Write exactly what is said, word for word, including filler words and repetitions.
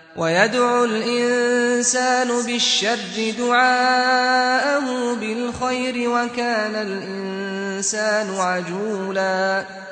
وَيَدْعُ الْإِنسَانُ بِالشَّرِّ دُعَاءَهُ بِالْخَيْرِ ۖ وَكَانَ الْإِنسَانُ عَجُولًا